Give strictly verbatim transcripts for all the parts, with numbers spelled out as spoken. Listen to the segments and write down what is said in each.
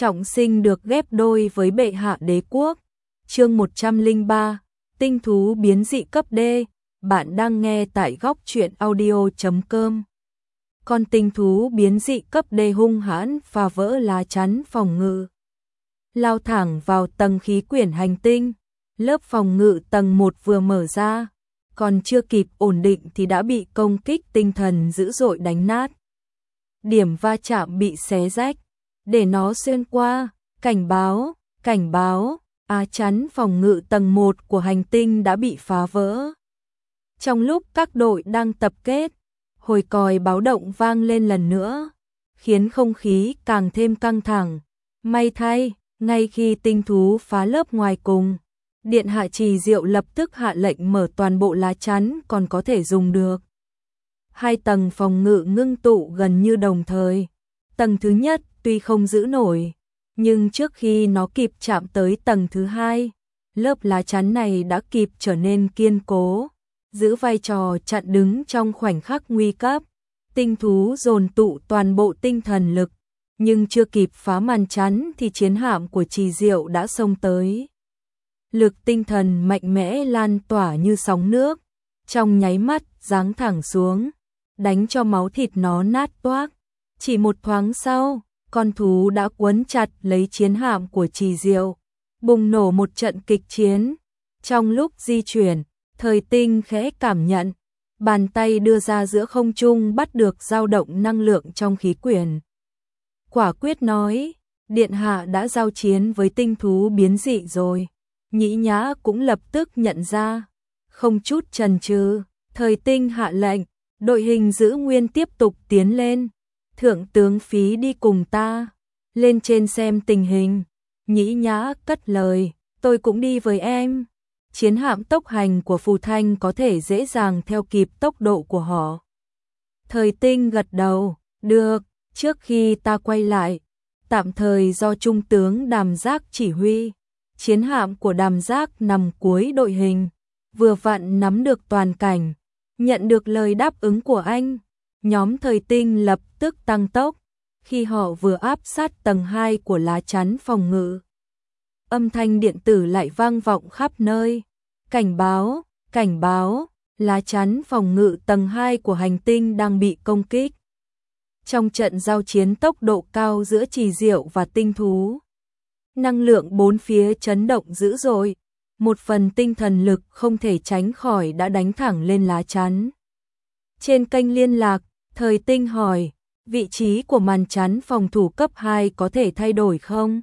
trọng sinh được ghép đôi với bệ hạ đế quốc. Chương một trăm lẻ ba, tinh thú biến dị cấp D. Bạn đang nghe tại góc truyện audio chấm com. Con tinh thú biến dị cấp D hung hãn phá vỡ lá chắn phòng ngự, lao thẳng vào tầng khí quyển hành tinh. Lớp phòng ngự tầng một vừa mở ra, còn chưa kịp ổn định thì đã bị công kích tinh thần dữ dội đánh nát. Điểm va chạm bị xé rách, để nó xuyên qua. Cảnh báo, cảnh báo, á chắn phòng ngự tầng một của hành tinh đã bị phá vỡ. Trong lúc các đội đang tập kết, hồi còi báo động vang lên lần nữa, khiến không khí càng thêm căng thẳng. May thay, ngay khi tinh thú phá lớp ngoài cùng, Điện hạ Trì Diệu lập tức hạ lệnh mở toàn bộ lá chắn còn có thể dùng được. Hai tầng phòng ngự ngưng tụ gần như đồng thời. Tầng thứ nhất tuy không giữ nổi, nhưng trước khi nó kịp chạm tới tầng thứ hai, lớp lá chắn này đã kịp trở nên kiên cố, giữ vai trò chặn đứng trong khoảnh khắc nguy cấp. Tinh thú dồn tụ toàn bộ tinh thần lực, nhưng chưa kịp phá màn chắn thì chiến hạm của Trì Diệu đã xông tới. Lực tinh thần mạnh mẽ lan tỏa như sóng nước, trong nháy mắt giáng thẳng xuống, đánh cho máu thịt nó nát toác. Chỉ một thoáng sau, con thú đã quấn chặt lấy chiến hạm của Trì Diệu, bùng nổ một trận kịch chiến. Trong lúc di chuyển, Thời Tinh khẽ cảm nhận, bàn tay đưa ra giữa không trung bắt được dao động năng lượng trong khí quyển. Quả quyết nói, Điện hạ đã giao chiến với tinh thú biến dị rồi. Nhĩ Nhã cũng lập tức nhận ra, không chút chần chừ, Thời Tinh hạ lệnh, đội hình giữ nguyên tiếp tục tiến lên. Thượng tướng Phí đi cùng ta, lên trên xem tình hình. Nhĩ Nhã cất lời, tôi cũng đi với em. Chiến hạm tốc hành của Phù Thanh có thể dễ dàng theo kịp tốc độ của họ. Thời Tinh gật đầu, được, trước khi ta quay lại, tạm thời do Trung tướng Đàm Giác chỉ huy. Chiến hạm của Đàm Giác nằm cuối đội hình, vừa vặn nắm được toàn cảnh. Nhận được lời đáp ứng của anh, nhóm Thời Tinh lập tức tăng tốc. Khi họ vừa áp sát tầng hai của lá chắn phòng ngự, âm thanh điện tử lại vang vọng khắp nơi. Cảnh báo, cảnh báo, lá chắn phòng ngự tầng hai của hành tinh đang bị công kích. Trong trận giao chiến tốc độ cao giữa Trì Diệu và tinh thú, năng lượng bốn phía chấn động dữ dội, một phần tinh thần lực không thể tránh khỏi đã đánh thẳng lên lá chắn. Trên kênh liên lạc, Thời Tinh hỏi, vị trí của màn chắn phòng thủ cấp hai có thể thay đổi không?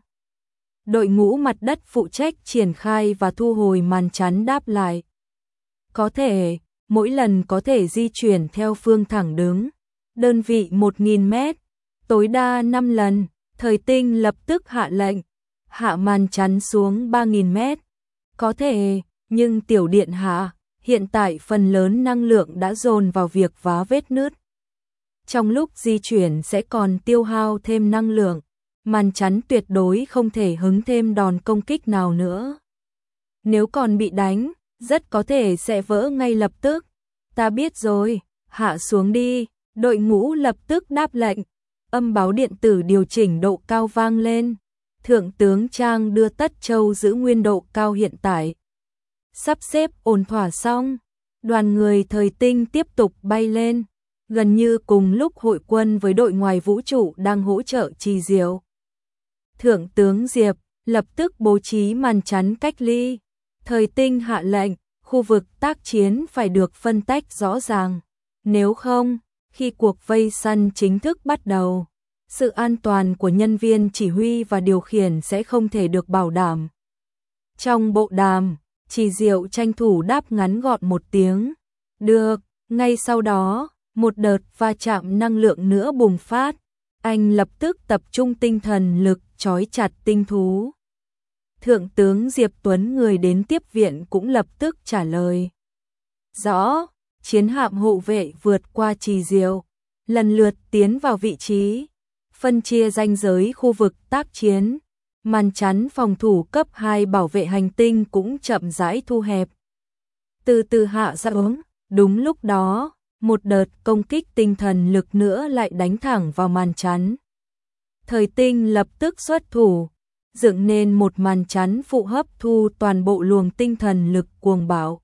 Đội ngũ mặt đất phụ trách triển khai và thu hồi màn chắn đáp lại, có thể, mỗi lần có thể di chuyển theo phương thẳng đứng, đơn vị một nghìn mét, tối đa năm lần. Thời Tinh lập tức hạ lệnh, hạ màn chắn xuống ba nghìn mét. Có thể, nhưng tiểu điện hạ, hiện tại phần lớn năng lượng đã dồn vào việc vá vết nứt. Trong lúc di chuyển sẽ còn tiêu hao thêm năng lượng, màn chắn tuyệt đối không thể hứng thêm đòn công kích nào nữa. Nếu còn bị đánh, rất có thể sẽ vỡ ngay lập tức. Ta biết rồi, hạ xuống đi. Đội ngũ lập tức đáp lệnh. Âm báo điện tử điều chỉnh độ cao vang lên. Thượng tướng Trang đưa Tất Châu giữ nguyên độ cao hiện tại. Sắp xếp ổn thỏa xong, đoàn người Thời Tinh tiếp tục bay lên, gần như cùng lúc hội quân với đội ngoài vũ trụ đang hỗ trợ Trì Diệu. Thượng tướng Diệp lập tức bố trí màn chắn cách ly. Thời Tinh hạ lệnh, khu vực tác chiến phải được phân tách rõ ràng. Nếu không, khi cuộc vây săn chính thức bắt đầu, sự an toàn của nhân viên chỉ huy và điều khiển sẽ không thể được bảo đảm. Trong bộ đàm, Trì Diệu tranh thủ đáp ngắn gọn một tiếng. Được, ngay sau đó, một đợt va chạm năng lượng nữa bùng phát. Anh lập tức tập trung tinh thần lực trói chặt tinh thú. Thượng tướng Diệp Tuấn người đến tiếp viện cũng lập tức trả lời. Rõ, chiến hạm hộ vệ vượt qua Trì Diệu, lần lượt tiến vào vị trí, phân chia ranh giới khu vực tác chiến. Màn chắn phòng thủ cấp hai bảo vệ hành tinh cũng chậm rãi thu hẹp, từ từ hạ xuống. Đúng lúc đó, một đợt công kích tinh thần lực nữa lại đánh thẳng vào màn chắn. Thời Tinh lập tức xuất thủ, dựng nên một màn chắn phụ hấp thu toàn bộ luồng tinh thần lực cuồng bạo.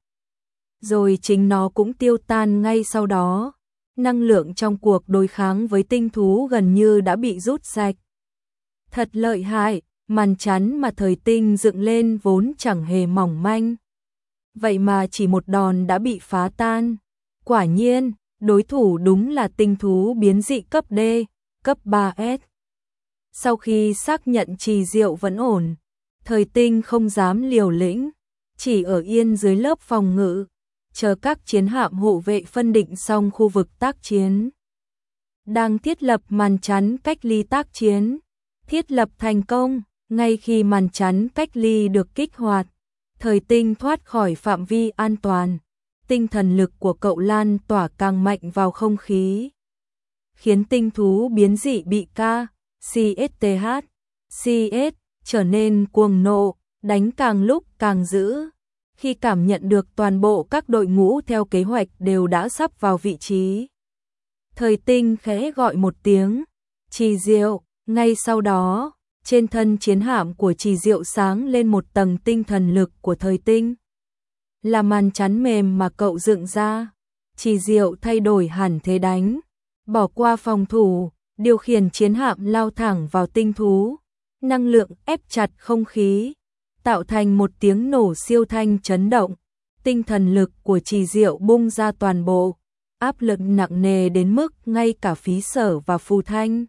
Rồi chính nó cũng tiêu tan ngay sau đó. Năng lượng trong cuộc đối kháng với tinh thú gần như đã bị rút sạch. Thật lợi hại, màn chắn mà Thời Tinh dựng lên vốn chẳng hề mỏng manh. Vậy mà chỉ một đòn đã bị phá tan. Quả nhiên, đối thủ đúng là tinh thú biến dị cấp D, cấp ba S. Sau khi xác nhận Trì Diệu vẫn ổn, Thời Tinh không dám liều lĩnh, chỉ ở yên dưới lớp phòng ngự, chờ các chiến hạm hộ vệ phân định xong khu vực tác chiến. Đang thiết lập màn chắn cách ly tác chiến, thiết lập thành công, ngay khi màn chắn cách ly được kích hoạt, Thời Tinh thoát khỏi phạm vi an toàn, tinh thần lực của cậu lan tỏa càng mạnh vào không khí, khiến tinh thú biến dị bị K, C S T H, C S trở nên cuồng nộ, đánh càng lúc càng dữ. Khi cảm nhận được toàn bộ các đội ngũ theo kế hoạch đều đã sắp vào vị trí, Thời Tinh khẽ gọi một tiếng, Trì Diệu, ngay sau đó, trên thân chiến hạm của Trì Diệu sáng lên một tầng tinh thần lực của Thời Tinh. Là màn chắn mềm mà cậu dựng ra, Trì Diệu thay đổi hẳn thế đánh, bỏ qua phòng thủ, điều khiển chiến hạm lao thẳng vào tinh thú, năng lượng ép chặt không khí, tạo thành một tiếng nổ siêu thanh chấn động. Tinh thần lực của Trì Diệu bung ra toàn bộ, áp lực nặng nề đến mức ngay cả Phí Sở và Phù Thanh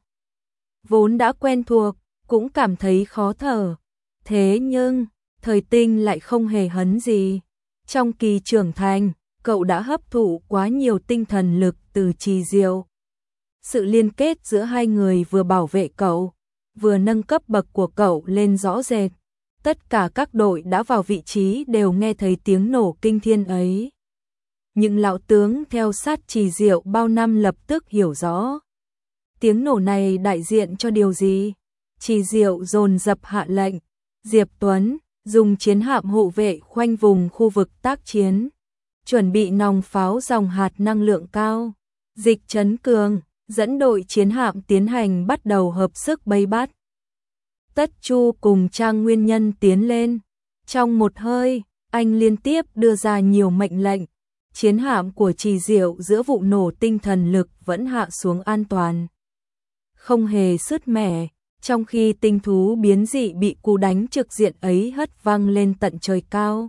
vốn đã quen thuộc, cũng cảm thấy khó thở. Thế nhưng, Thời Tinh lại không hề hấn gì. Trong kỳ trưởng thành, cậu đã hấp thụ quá nhiều tinh thần lực từ Trì Diệu. Sự liên kết giữa hai người vừa bảo vệ cậu, vừa nâng cấp bậc của cậu lên rõ rệt. Tất cả các đội đã vào vị trí đều nghe thấy tiếng nổ kinh thiên ấy. Những lão tướng theo sát Trì Diệu bao năm lập tức hiểu rõ. Tiếng nổ này đại diện cho điều gì? Trì Diệu dồn dập hạ lệnh, Diệp Tuấn dùng chiến hạm hộ vệ khoanh vùng khu vực tác chiến, chuẩn bị nòng pháo dòng hạt năng lượng cao. Dịch Trấn Cường dẫn đội chiến hạm tiến hành bắt đầu hợp sức vây bắt. Tất Chu cùng Trang Nguyên Nhân tiến lên. Trong một hơi, anh liên tiếp đưa ra nhiều mệnh lệnh. Chiến hạm của Trì Diệu giữa vụ nổ tinh thần lực vẫn hạ xuống an toàn, không hề sứt mẻ, trong khi tinh thú biến dị bị cú đánh trực diện ấy hất văng lên tận trời cao.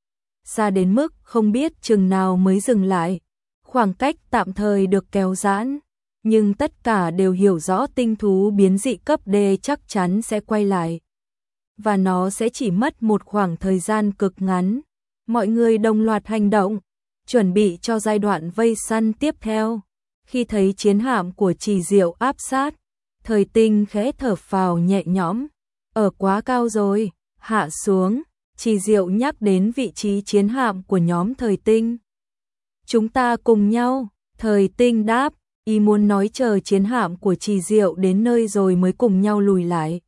Xa đến mức không biết chừng nào mới dừng lại, khoảng cách tạm thời được kéo giãn, nhưng tất cả đều hiểu rõ tinh thú biến dị cấp D chắc chắn sẽ quay lại. Và nó sẽ chỉ mất một khoảng thời gian cực ngắn. Mọi người đồng loạt hành động, chuẩn bị cho giai đoạn vây săn tiếp theo. Khi thấy chiến hạm của Trì Diệu áp sát, Thời Tinh khẽ thở phào nhẹ nhõm. Ở quá cao rồi, hạ xuống. Trì Diệu nhắc đến vị trí chiến hạm của nhóm Thời Tinh. Chúng ta cùng nhau. Thời Tinh đáp, ý muốn nói chờ chiến hạm của Trì Diệu đến nơi rồi mới cùng nhau lùi lại.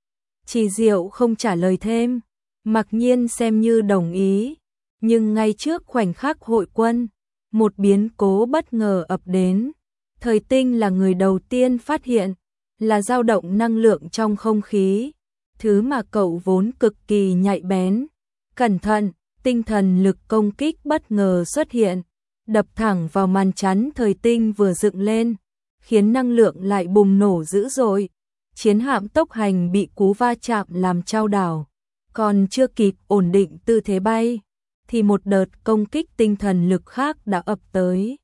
Trì Diệu không trả lời thêm, mặc nhiên xem như đồng ý. Nhưng ngay trước khoảnh khắc hội quân, một biến cố bất ngờ ập đến. Thời Tinh là người đầu tiên phát hiện, là dao động năng lượng trong không khí, thứ mà cậu vốn cực kỳ nhạy bén. Cẩn thận, tinh thần lực công kích bất ngờ xuất hiện, đập thẳng vào màn chắn Thời Tinh vừa dựng lên, khiến năng lượng lại bùng nổ dữ dội. Chiến hạm tốc hành bị cú va chạm làm chao đảo, còn chưa kịp ổn định tư thế bay, thì một đợt công kích tinh thần lực khác đã ập tới.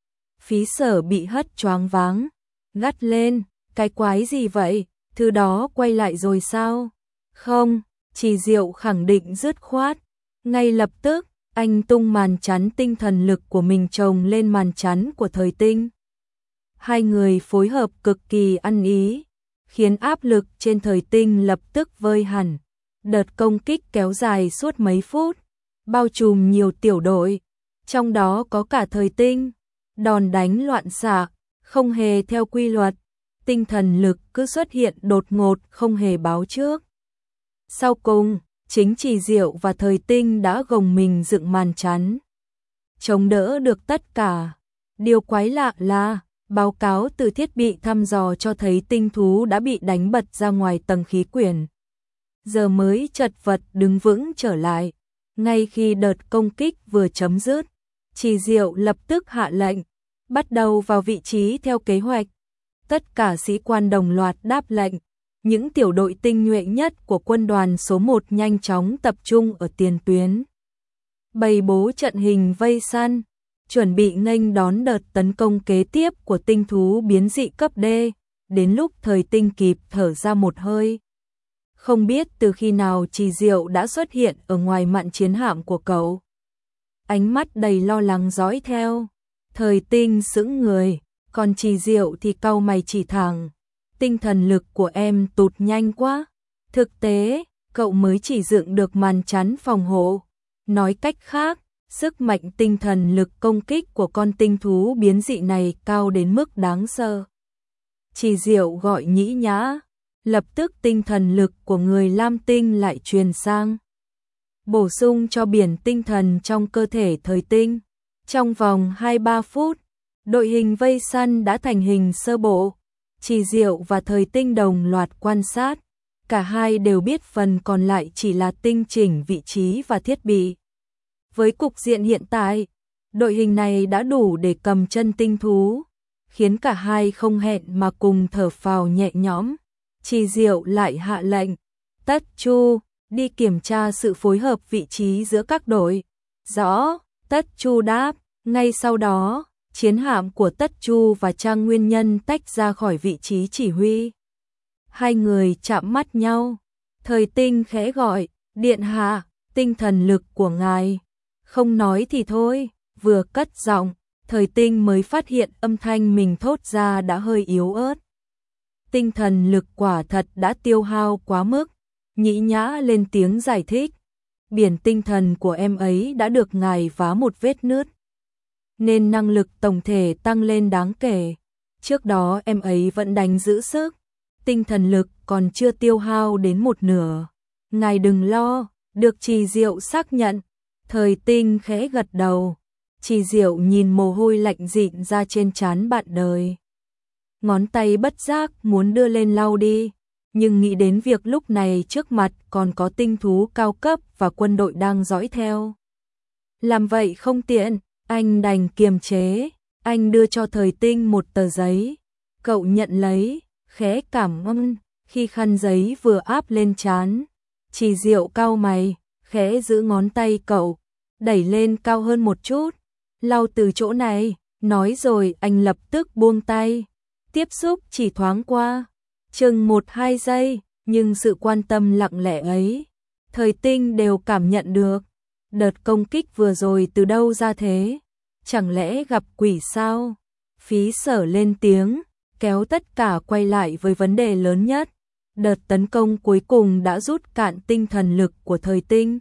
Phí Sở bị hất choáng váng, gắt lên, cái quái gì vậy, thứ đó quay lại rồi sao? Không, Trì Diệu khẳng định dứt khoát. Ngay lập tức, anh tung màn chắn tinh thần lực của mình chồng lên màn chắn của Thời Tinh. Hai người phối hợp cực kỳ ăn ý, khiến áp lực trên Thời Tinh lập tức vơi hẳn. Đợt công kích kéo dài suốt mấy phút, bao trùm nhiều tiểu đội, trong đó có cả Thời Tinh. Đòn đánh loạn xạ, không hề theo quy luật, tinh thần lực cứ xuất hiện đột ngột không hề báo trước. Sau cùng, chính Trì Diệu và Thời Tinh đã gồng mình dựng màn chắn, chống đỡ được tất cả. Điều quái lạ là, Báo cáo từ thiết bị thăm dò cho thấy tinh thú đã bị đánh bật ra ngoài tầng khí quyển. Giờ mới chật vật đứng vững trở lại. Ngay khi đợt công kích vừa chấm dứt, Trì Diệu lập tức hạ lệnh, bắt đầu vào vị trí theo kế hoạch. Tất cả sĩ quan đồng loạt đáp lệnh. Những tiểu đội tinh nhuệ nhất của quân đoàn số một nhanh chóng tập trung ở tiền tuyến. Bày bố trận hình vây săn, chuẩn bị nghênh đón đợt tấn công kế tiếp của tinh thú biến dị cấp D. Đến lúc Thời Tinh kịp thở ra một hơi. Không biết từ khi nào Trì Diệu đã xuất hiện ở ngoài mạn chiến hạm của cậu. Ánh mắt đầy lo lắng dõi theo. Thời Tinh sững người, còn Trì Diệu thì cau mày chỉ thẳng. Tinh thần lực của em tụt nhanh quá. Thực tế, cậu mới chỉ dựng được màn chắn phòng hộ. Nói cách khác, sức mạnh tinh thần lực công kích của con tinh thú biến dị này cao đến mức đáng sợ. Trì Diệu gọi Nhĩ Nhã, lập tức tinh thần lực của người Lam Tinh lại truyền sang. Bổ sung cho biển tinh thần trong cơ thể Thời Tinh. Trong vòng hai ba phút, đội hình vây săn đã thành hình sơ bộ. Trì Diệu và Thời Tinh đồng loạt quan sát. Cả hai đều biết phần còn lại chỉ là tinh chỉnh vị trí và thiết bị. Với cục diện hiện tại, đội hình này đã đủ để cầm chân tinh thú, khiến cả hai không hẹn mà cùng thở phào nhẹ nhõm. Trì Diệu lại hạ lệnh, Tất Chu, đi kiểm tra sự phối hợp vị trí giữa các đội. Rõ, Tất Chu đáp. Ngay sau đó, chiến hạm của Tất Chu và Trang Nguyên Nhân tách ra khỏi vị trí chỉ huy. Hai người chạm mắt nhau. Thời Tinh khẽ gọi, điện hạ, tinh thần lực của ngài. Không nói thì thôi, vừa cất giọng, Thời Tinh mới phát hiện âm thanh mình thốt ra đã hơi yếu ớt. Tinh thần lực quả thật đã tiêu hao quá mức. Nhĩ Nhã lên tiếng giải thích. Biển tinh thần của em ấy đã được ngài vá một vết nứt, nên năng lực tổng thể tăng lên đáng kể. Trước đó em ấy vẫn đánh giữ sức, tinh thần lực còn chưa tiêu hao đến một nửa. Ngài đừng lo, được Trì Diệu xác nhận. Thời Tinh khẽ gật đầu. Trì Diệu nhìn mồ hôi lạnh dịn ra trên trán bạn đời. Ngón tay bất giác muốn đưa lên lau đi, nhưng nghĩ đến việc lúc này trước mặt còn có tinh thú cao cấp và quân đội đang dõi theo. Làm vậy không tiện, anh đành kiềm chế. Anh đưa cho Thời Tinh một tờ giấy. Cậu nhận lấy, khẽ cảm ơn. Khi khăn giấy vừa áp lên trán, Trì Diệu cau mày, khẽ giữ ngón tay cậu, đẩy lên cao hơn một chút. Lau từ chỗ này, nói rồi anh lập tức buông tay. Tiếp xúc chỉ thoáng qua, chừng một hai giây, nhưng sự quan tâm lặng lẽ ấy, Thời Tinh đều cảm nhận được. Đợt công kích vừa rồi từ đâu ra thế? Chẳng lẽ gặp quỷ sao? Phí Sở lên tiếng, kéo tất cả quay lại với vấn đề lớn nhất. Đợt tấn công cuối cùng đã rút cạn tinh thần lực của Thời Tinh,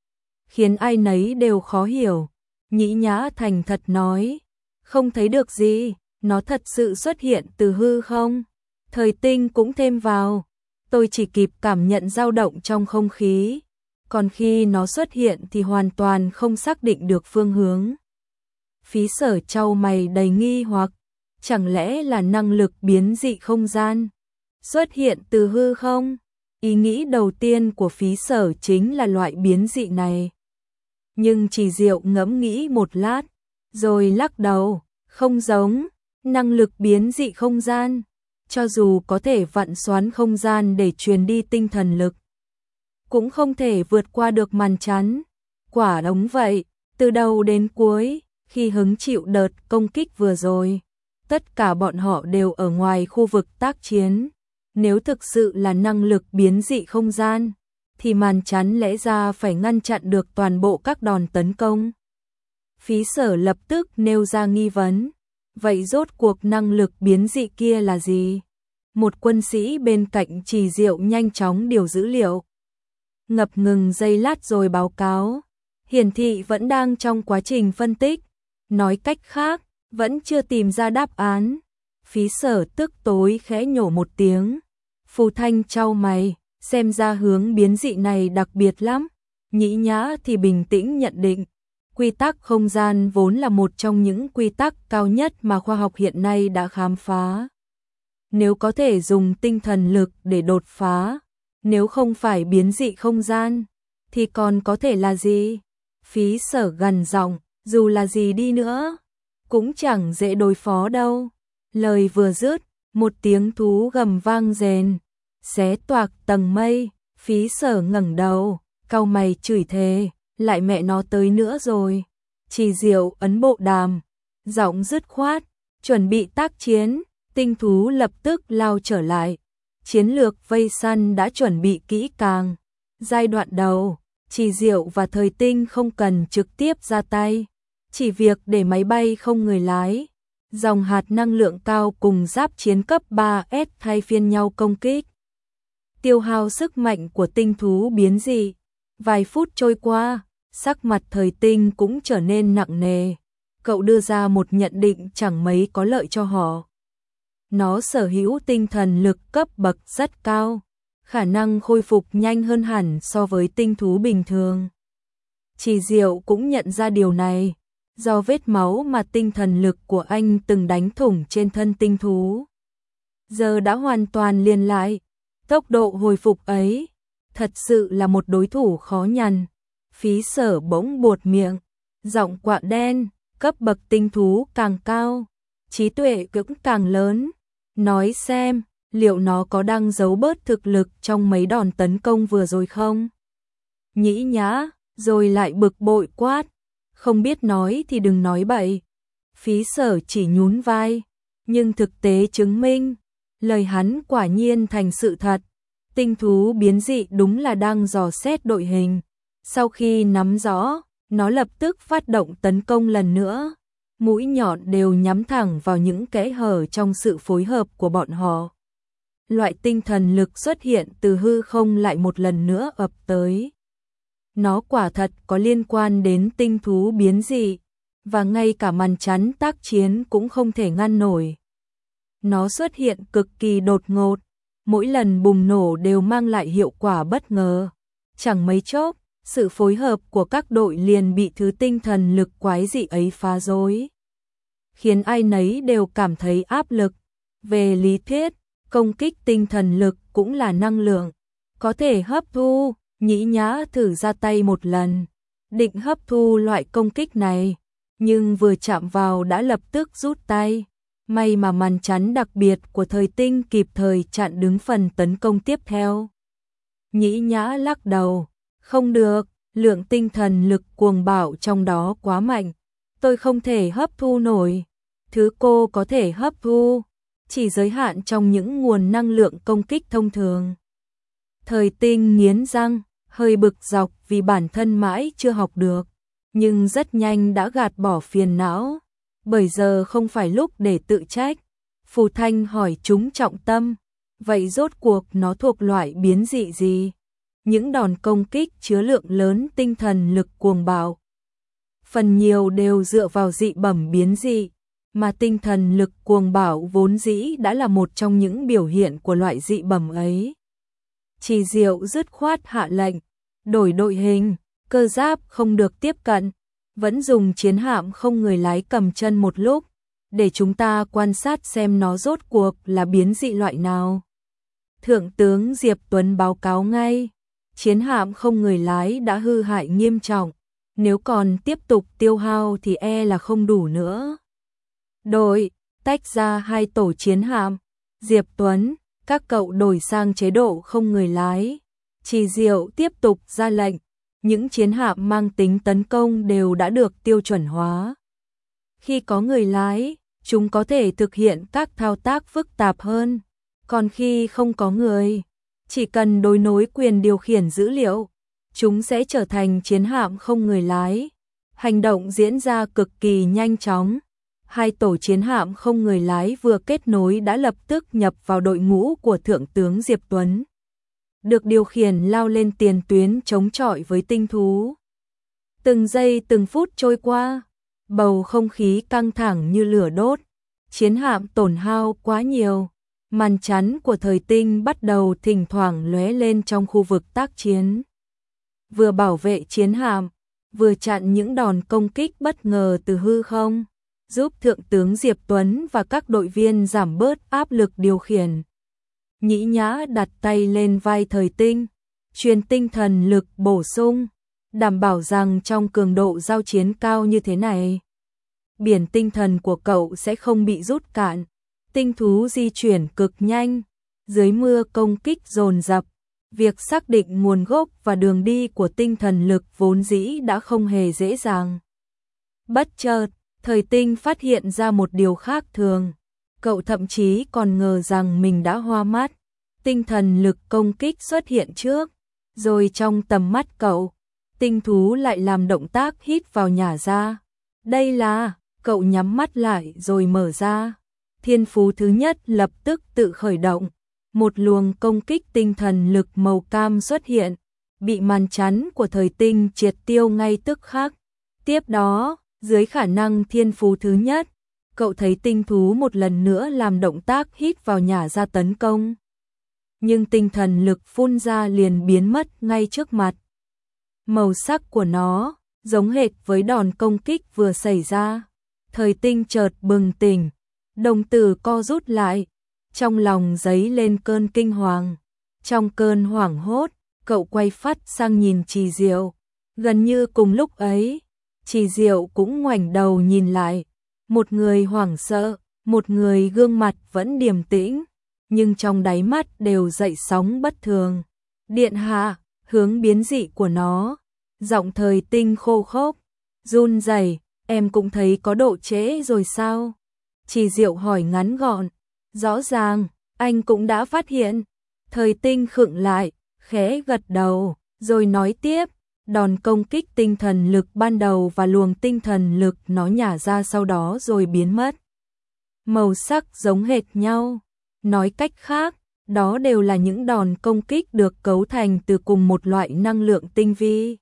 khiến ai nấy đều khó hiểu. Nhĩ Nhã thành thật nói, không thấy được gì, nó thật sự xuất hiện từ hư không? Thời Tinh cũng thêm vào, tôi chỉ kịp cảm nhận dao động trong không khí, còn khi nó xuất hiện thì hoàn toàn không xác định được phương hướng. Phí Sở chau mày đầy nghi hoặc, chẳng lẽ là năng lực biến dị không gian xuất hiện từ hư không? Ý nghĩ đầu tiên của Phí Sở chính là loại biến dị này. Nhưng Trì Diệu ngẫm nghĩ một lát, rồi lắc đầu, không giống. Năng lực biến dị không gian, cho dù có thể vặn xoắn không gian để truyền đi tinh thần lực, cũng không thể vượt qua được màn chắn. Quả đúng vậy, từ đầu đến cuối, khi hứng chịu đợt công kích vừa rồi, tất cả bọn họ đều ở ngoài khu vực tác chiến. Nếu thực sự là năng lực biến dị không gian, thì màn chắn lẽ ra phải ngăn chặn được toàn bộ các đòn tấn công. Phí Sở lập tức nêu ra nghi vấn. Vậy rốt cuộc năng lực biến dị kia là gì? Một quân sĩ bên cạnh Trì Diệu nhanh chóng điều dữ liệu. Ngập ngừng giây lát rồi báo cáo. Hiển thị vẫn đang trong quá trình phân tích. Nói cách khác, vẫn chưa tìm ra đáp án. Phí Sở tức tối khẽ nhổ một tiếng. Phù Thanh chau mày, xem ra hướng biến dị này đặc biệt lắm. Nhĩ Nhã thì bình tĩnh nhận định. Quy tắc không gian vốn là một trong những quy tắc cao nhất mà khoa học hiện nay đã khám phá. Nếu có thể dùng tinh thần lực để đột phá, nếu không phải biến dị không gian, thì còn có thể là gì? Phí Sở gằn giọng, dù là gì đi nữa, cũng chẳng dễ đối phó đâu. Lời vừa dứt, một tiếng thú gầm vang rền, xé toạc tầng mây. Phí Sở ngẩng đầu, cau mày chửi thề, lại mẹ nó tới nữa rồi. Trì Diệu ấn bộ đàm, giọng dứt khoát, chuẩn bị tác chiến. Tinh thú lập tức lao trở lại. Chiến lược vây săn đã chuẩn bị kỹ càng. Giai đoạn đầu, Trì Diệu và Thời Tinh không cần trực tiếp ra tay, chỉ việc để máy bay không người lái, dòng hạt năng lượng cao cùng giáp chiến cấp ba S thay phiên nhau công kích. Tiêu hao sức mạnh của tinh thú biến dị. Vài phút trôi qua, sắc mặt Thời Tinh cũng trở nên nặng nề. Cậu đưa ra một nhận định chẳng mấy có lợi cho họ. Nó sở hữu tinh thần lực cấp bậc rất cao, khả năng khôi phục nhanh hơn hẳn so với tinh thú bình thường. Trì Diệu cũng nhận ra điều này, do vết máu mà tinh thần lực của anh từng đánh thủng trên thân tinh thú. Giờ đã hoàn toàn liền lại, tốc độ hồi phục ấy, thật sự là một đối thủ khó nhằn. Phí Sở bỗng buột miệng, giọng quạ đen, cấp bậc tinh thú càng cao, trí tuệ cũng càng lớn. Nói xem, liệu nó có đang giấu bớt thực lực trong mấy đòn tấn công vừa rồi không? Nhĩ Nhã, rồi lại bực bội quát, không biết nói thì đừng nói bậy. Phí Sở chỉ nhún vai, nhưng thực tế chứng minh, lời hắn quả nhiên thành sự thật. Tinh thú biến dị đúng là đang dò xét đội hình. Sau khi nắm rõ, nó lập tức phát động tấn công lần nữa. Mũi nhọn đều nhắm thẳng vào những kẽ hở trong sự phối hợp của bọn họ. Loại tinh thần lực xuất hiện từ hư không lại một lần nữa ập tới. Nó quả thật có liên quan đến tinh thú biến dị, và ngay cả màn chắn tác chiến cũng không thể ngăn nổi. Nó xuất hiện cực kỳ đột ngột, mỗi lần bùng nổ đều mang lại hiệu quả bất ngờ. Chẳng mấy chốc, sự phối hợp của các đội liền bị thứ tinh thần lực quái dị ấy phá rối, khiến ai nấy đều cảm thấy áp lực. Về lý thuyết, công kích tinh thần lực cũng là năng lượng, có thể hấp thu. Nhĩ Nhã thử ra tay một lần, định hấp thu loại công kích này, nhưng vừa chạm vào đã lập tức rút tay. May mà màn chắn đặc biệt của Thời Tinh kịp thời chặn đứng phần tấn công tiếp theo. Nhĩ Nhã lắc đầu, không được, lượng tinh thần lực cuồng bạo trong đó quá mạnh, tôi không thể hấp thu nổi. Thứ cô có thể hấp thu chỉ giới hạn trong những nguồn năng lượng công kích thông thường. Thời Tinh nghiến răng, hơi bực dọc vì bản thân mãi chưa học được, nhưng rất nhanh đã gạt bỏ phiền não, bởi giờ không phải lúc để tự trách. Phù Thanh hỏi chúng trọng tâm, vậy rốt cuộc nó thuộc loại biến dị gì? Những đòn công kích chứa lượng lớn tinh thần lực cuồng bạo, phần nhiều đều dựa vào dị bẩm biến dị, mà tinh thần lực cuồng bạo vốn dĩ đã là một trong những biểu hiện của loại dị bẩm ấy. Trì Diệu dứt khoát hạ lệnh, đổi đội hình, cơ giáp không được tiếp cận, vẫn dùng chiến hạm không người lái cầm chân một lúc, để chúng ta quan sát xem nó rốt cuộc là biến dị loại nào. Thượng tướng Diệp Tuấn báo cáo ngay, chiến hạm không người lái đã hư hại nghiêm trọng, nếu còn tiếp tục tiêu hao thì e là không đủ nữa. Đội, tách ra hai tổ chiến hạm. Diệp Tuấn, các cậu đổi sang chế độ không người lái. Trì Diệu tiếp tục ra lệnh, những chiến hạm mang tính tấn công đều đã được tiêu chuẩn hóa. Khi có người lái, chúng có thể thực hiện các thao tác phức tạp hơn, còn khi không có người, chỉ cần đối nối quyền điều khiển dữ liệu, chúng sẽ trở thành chiến hạm không người lái. Hành động diễn ra cực kỳ nhanh chóng. Hai tổ chiến hạm không người lái vừa kết nối đã lập tức nhập vào đội ngũ của Thượng tướng Diệp Tuấn, được điều khiển lao lên tiền tuyến chống chọi với tinh thú. Từng giây từng phút trôi qua, bầu không khí căng thẳng như lửa đốt, chiến hạm tổn hao quá nhiều, màn chắn của Thời Tinh bắt đầu thỉnh thoảng lóe lên trong khu vực tác chiến. Vừa bảo vệ chiến hạm, vừa chặn những đòn công kích bất ngờ từ hư không, giúp Thượng tướng Diệp Tuấn và các đội viên giảm bớt áp lực điều khiển. Nhĩ Nhã đặt tay lên vai Thời Tinh, truyền tinh thần lực bổ sung, đảm bảo rằng trong cường độ giao chiến cao như thế này, biển tinh thần của cậu sẽ không bị rút cạn. Tinh thú di chuyển cực nhanh, dưới mưa công kích dồn dập, việc xác định nguồn gốc và đường đi của tinh thần lực vốn dĩ đã không hề dễ dàng. Bất chợt, Thời Tinh phát hiện ra một điều khác thường, cậu thậm chí còn ngờ rằng mình đã hoa mắt. Tinh thần lực công kích xuất hiện trước, rồi trong tầm mắt cậu, tinh thú lại làm động tác hít vào nhả ra. Đây là, cậu nhắm mắt lại rồi mở ra. Thiên phú thứ nhất lập tức tự khởi động, một luồng công kích tinh thần lực màu cam xuất hiện, bị màn chắn của Thời Tinh triệt tiêu ngay tức khắc. Tiếp đó, dưới khả năng thiên phú thứ nhất, cậu thấy tinh thú một lần nữa làm động tác hít vào nhả ra tấn công. Nhưng tinh thần lực phun ra liền biến mất ngay trước mặt. Màu sắc của nó giống hệt với đòn công kích vừa xảy ra. Thời Tinh chợt bừng tỉnh, đồng tử co rút lại, trong lòng dấy lên cơn kinh hoàng. Trong cơn hoảng hốt, cậu quay phắt sang nhìn Trì Diệu. Gần như cùng lúc ấy, Trì Diệu cũng ngoảnh đầu nhìn lại. Một người hoảng sợ, một người gương mặt vẫn điềm tĩnh, nhưng trong đáy mắt đều dậy sóng bất thường. Điện hạ, hướng biến dị của nó. Giọng Thời Tinh khô khốc, run rẩy, em cũng thấy có độ trễ rồi sao? Trì Diệu hỏi ngắn gọn. Rõ ràng, anh cũng đã phát hiện. Thời Tinh khựng lại, khẽ gật đầu, rồi nói tiếp. Đòn công kích tinh thần lực ban đầu và luồng tinh thần lực nó nhả ra sau đó rồi biến mất. Màu sắc giống hệt nhau. Nói cách khác, đó đều là những đòn công kích được cấu thành từ cùng một loại năng lượng tinh vi.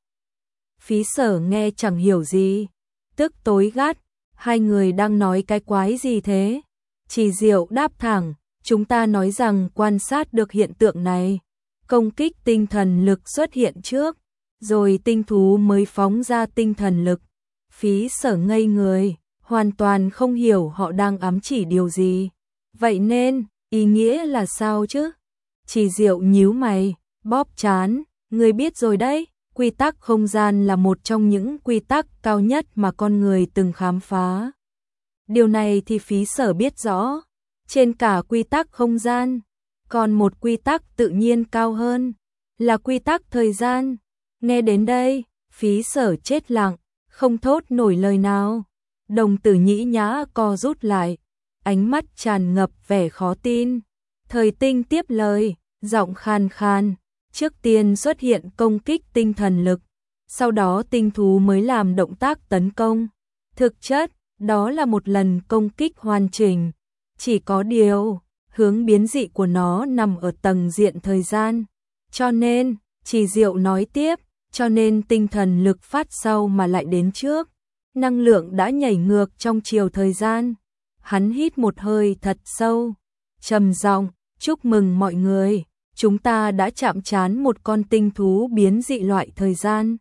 Phí Sở nghe chẳng hiểu gì, tức tối gắt, hai người đang nói cái quái gì thế? Trì Diệu đáp thẳng, chúng ta nói rằng quan sát được hiện tượng này, công kích tinh thần lực xuất hiện trước, rồi tinh thú mới phóng ra tinh thần lực. Phí Sở ngây người, hoàn toàn không hiểu họ đang ám chỉ điều gì. Vậy nên, ý nghĩa là sao chứ? Trì Diệu nhíu mày, bóp trán, người biết rồi đấy, quy tắc không gian là một trong những quy tắc cao nhất mà con người từng khám phá. Điều này thì Phí Sở biết rõ, trên cả quy tắc không gian, còn một quy tắc tự nhiên cao hơn, là quy tắc thời gian. Nghe đến đây, Phí Sở chết lặng, không thốt nổi lời nào. Đồng tử Nhĩ Nhã co rút lại, ánh mắt tràn ngập vẻ khó tin. Thời Tinh tiếp lời, giọng khan khan, trước tiên xuất hiện công kích tinh thần lực, sau đó tinh thú mới làm động tác tấn công. Thực chất, đó là một lần công kích hoàn chỉnh, chỉ có điều, hướng biến dị của nó nằm ở tầng diện thời gian. Cho nên, Trì Diệu nói tiếp, cho nên tinh thần lực phát sau mà lại đến trước. Năng lượng đã nhảy ngược trong chiều thời gian. Hắn hít một hơi thật sâu, trầm giọng, chúc mừng mọi người, chúng ta đã chạm trán một con tinh thú biến dị loại thời gian.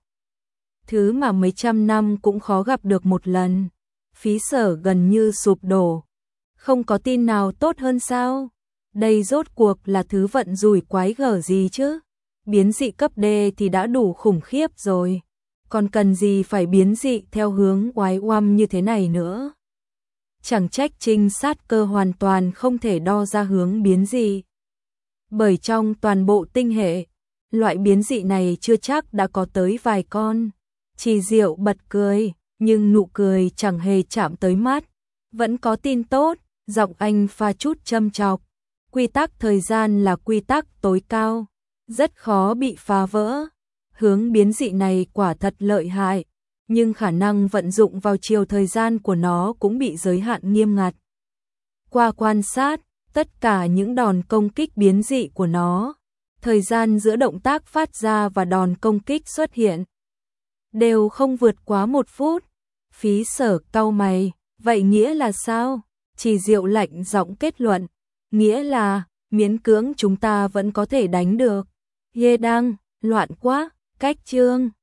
Thứ mà mấy trăm năm cũng khó gặp được một lần. Phí Sở gần như sụp đổ. Không có tin nào tốt hơn sao? Đây rốt cuộc là thứ vận rủi quái gở gì chứ? Biến dị cấp D thì đã đủ khủng khiếp rồi, còn cần gì phải biến dị theo hướng oái oăm như thế này nữa? Chẳng trách trinh sát cơ hoàn toàn không thể đo ra hướng biến dị. Bởi trong toàn bộ tinh hệ, loại biến dị này chưa chắc đã có tới vài con. Trì Diệu bật cười, nhưng nụ cười chẳng hề chạm tới mắt. Vẫn có tin tốt, giọng anh pha chút châm chọc. Quy tắc thời gian là quy tắc tối cao, rất khó bị phá vỡ. Hướng biến dị này quả thật lợi hại, nhưng khả năng vận dụng vào chiều thời gian của nó cũng bị giới hạn nghiêm ngặt. Qua quan sát, tất cả những đòn công kích biến dị của nó, thời gian giữa động tác phát ra và đòn công kích xuất hiện đều không vượt quá một phút. Phí Sở cau mày, vậy nghĩa là sao? Trì Diệu lạnh giọng kết luận, nghĩa là miễn cưỡng chúng ta vẫn có thể đánh được. Yê đăng, loạn quá, cách chương.